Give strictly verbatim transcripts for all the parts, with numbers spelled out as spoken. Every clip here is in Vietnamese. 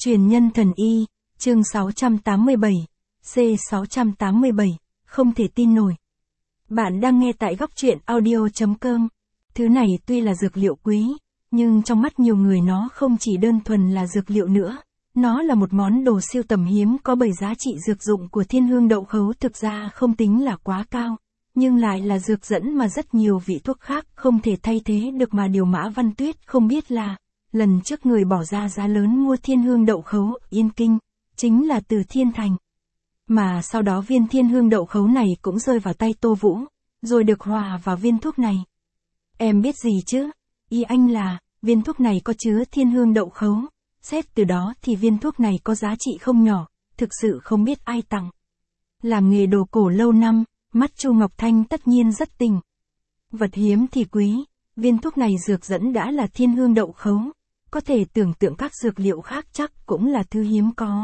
Truyền nhân thần y, chương sáu trăm tám mươi bảy, C sáu trăm tám mươi bảy, không thể tin nổi. Bạn đang nghe tại góc truyện audio chấm com. Thứ này tuy là dược liệu quý, nhưng trong mắt nhiều người nó không chỉ đơn thuần là dược liệu nữa. Nó là một món đồ siêu tầm hiếm có bởi giá trị dược dụng của thiên hương đậu khấu thực ra không tính là quá cao, nhưng lại là dược dẫn mà rất nhiều vị thuốc khác không thể thay thế được mà điều Mã Văn Tuyết không biết là, lần trước người bỏ ra giá lớn mua thiên hương đậu khấu Yên Kinh, chính là từ Thiên Thành. Mà sau đó viên thiên hương đậu khấu này cũng rơi vào tay Tô Vũ, rồi được hòa vào viên thuốc này. Em biết gì chứ? Ý anh là, viên thuốc này có chứa thiên hương đậu khấu. Xét từ đó thì viên thuốc này có giá trị không nhỏ, thực sự không biết ai tặng. Làm nghề đồ cổ lâu năm, mắt Chu Ngọc Thanh tất nhiên rất tình. Vật hiếm thì quý, viên thuốc này dược dẫn đã là thiên hương đậu khấu, có thể tưởng tượng các dược liệu khác chắc cũng là thứ hiếm có.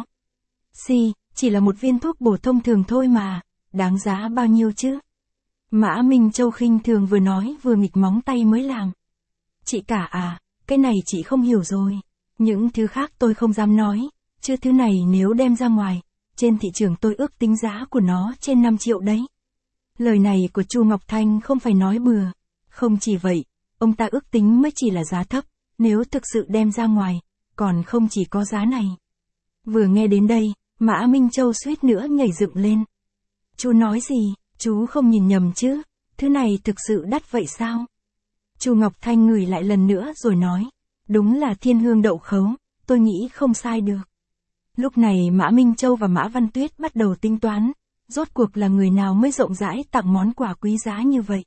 Si, chỉ là một viên thuốc bổ thông thường thôi mà, đáng giá bao nhiêu chứ? Mã Minh Châu khinh thường vừa nói vừa nghịch móng tay mới làm. Chị cả à, cái này chị không hiểu rồi. Những thứ khác tôi không dám nói, chứ thứ này nếu đem ra ngoài, trên thị trường tôi ước tính giá của nó trên năm triệu đấy. Lời này của Chu Ngọc Thanh không phải nói bừa. Không chỉ vậy, ông ta ước tính mới chỉ là giá thấp, nếu thực sự đem ra ngoài, còn không chỉ có giá này. Vừa nghe đến đây, Mã Minh Châu suýt nữa nhảy dựng lên. Chú nói gì, chú không nhìn nhầm chứ, thứ này thực sự đắt vậy sao? Chu Ngọc Thanh ngửi lại lần nữa rồi nói. Đúng là thiên hương đậu khấu, tôi nghĩ không sai được. Lúc này Mã Minh Châu và Mã Văn Tuyết bắt đầu tính toán, rốt cuộc là người nào mới rộng rãi tặng món quà quý giá như vậy?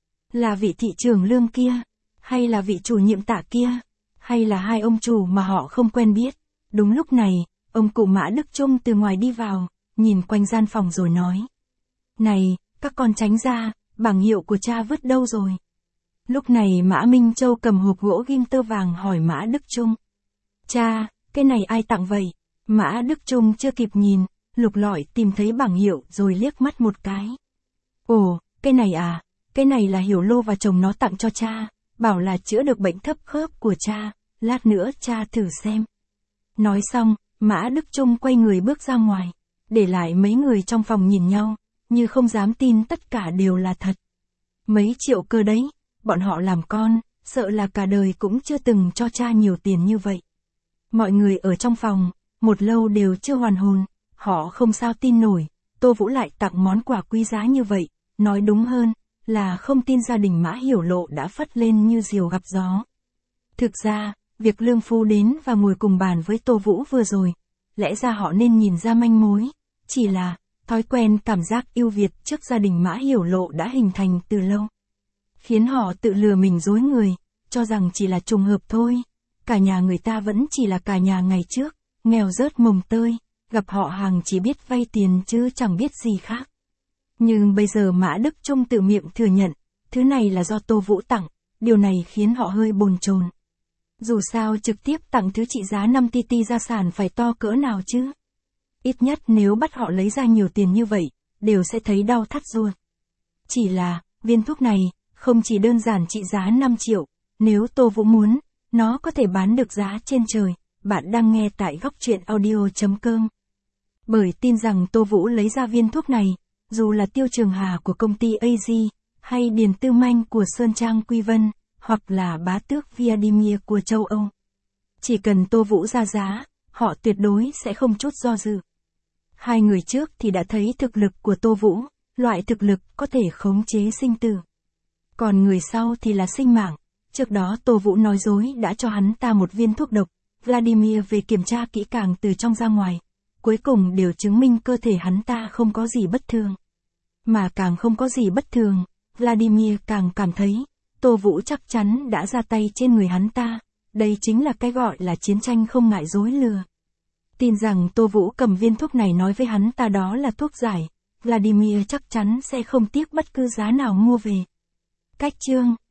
Là vị thị trưởng Lương kia, hay là vị chủ nhiệm Tạ kia, hay là hai ông chủ mà họ không quen biết? Đúng lúc này, ông cụ Mã Đức Trung từ ngoài đi vào, nhìn quanh gian phòng rồi nói. Này, các con tránh ra, bảng hiệu của cha vứt đâu rồi? Lúc này Mã Minh Châu cầm hộp gỗ ghim tơ vàng hỏi Mã Đức Trung. Cha, cái này ai tặng vậy? Mã Đức Trung chưa kịp nhìn, lục lọi tìm thấy bảng hiệu rồi liếc mắt một cái. Ồ, cái này à, cái này là Hiểu Lô và chồng nó tặng cho cha, bảo là chữa được bệnh thấp khớp của cha, lát nữa cha thử xem. Nói xong, Mã Đức Trung quay người bước ra ngoài, để lại mấy người trong phòng nhìn nhau, như không dám tin tất cả đều là thật. Mấy triệu cơ đấy. Bọn họ làm con, sợ là cả đời cũng chưa từng cho cha nhiều tiền như vậy. Mọi người ở trong phòng, một lâu đều chưa hoàn hồn, họ không sao tin nổi, Tô Vũ lại tặng món quà quý giá như vậy, nói đúng hơn, là không tin gia đình Mã Hiểu Lộ đã phất lên như diều gặp gió. Thực ra, việc Lương Phu đến và ngồi cùng bàn với Tô Vũ vừa rồi, lẽ ra họ nên nhìn ra manh mối, chỉ là, thói quen cảm giác ưu việt trước gia đình Mã Hiểu Lộ đã hình thành từ lâu. Khiến họ tự lừa mình dối người, cho rằng chỉ là trùng hợp thôi. Cả nhà người ta vẫn chỉ là cả nhà ngày trước, nghèo rớt mồng tơi, gặp họ hàng chỉ biết vay tiền chứ chẳng biết gì khác. Nhưng bây giờ Mã Đức Trung tự miệng thừa nhận, thứ này là do Tô Vũ tặng, điều này khiến họ hơi bồn chồn. Dù sao trực tiếp tặng thứ trị giá năm ti ti gia sản phải to cỡ nào chứ? Ít nhất nếu bắt họ lấy ra nhiều tiền như vậy, đều sẽ thấy đau thắt ruột. Chỉ là, viên thuốc này, không chỉ đơn giản trị giá năm triệu, nếu Tô Vũ muốn, nó có thể bán được giá trên trời. Bạn đang nghe tại góc truyện audio chấm com. Bởi tin rằng Tô Vũ lấy ra viên thuốc này, dù là Tiêu Trường Hà của công ty a giê, hay Điền Tư Manh của Sơn Trang Quy Vân, hoặc là Bá Tước Vladimir của châu Âu. Chỉ cần Tô Vũ ra giá, họ tuyệt đối sẽ không chút do dự. Hai người trước thì đã thấy thực lực của Tô Vũ, loại thực lực có thể khống chế sinh tử. Còn người sau thì là sinh mạng. Trước đó Tô Vũ nói dối đã cho hắn ta một viên thuốc độc, Vladimir về kiểm tra kỹ càng từ trong ra ngoài. Cuối cùng đều chứng minh cơ thể hắn ta không có gì bất thường. Mà càng không có gì bất thường, Vladimir càng cảm thấy, Tô Vũ chắc chắn đã ra tay trên người hắn ta. Đây chính là cái gọi là chiến tranh không ngại dối lừa. Tin rằng Tô Vũ cầm viên thuốc này nói với hắn ta đó là thuốc giải, Vladimir chắc chắn sẽ không tiếc bất cứ giá nào mua về. Cách chương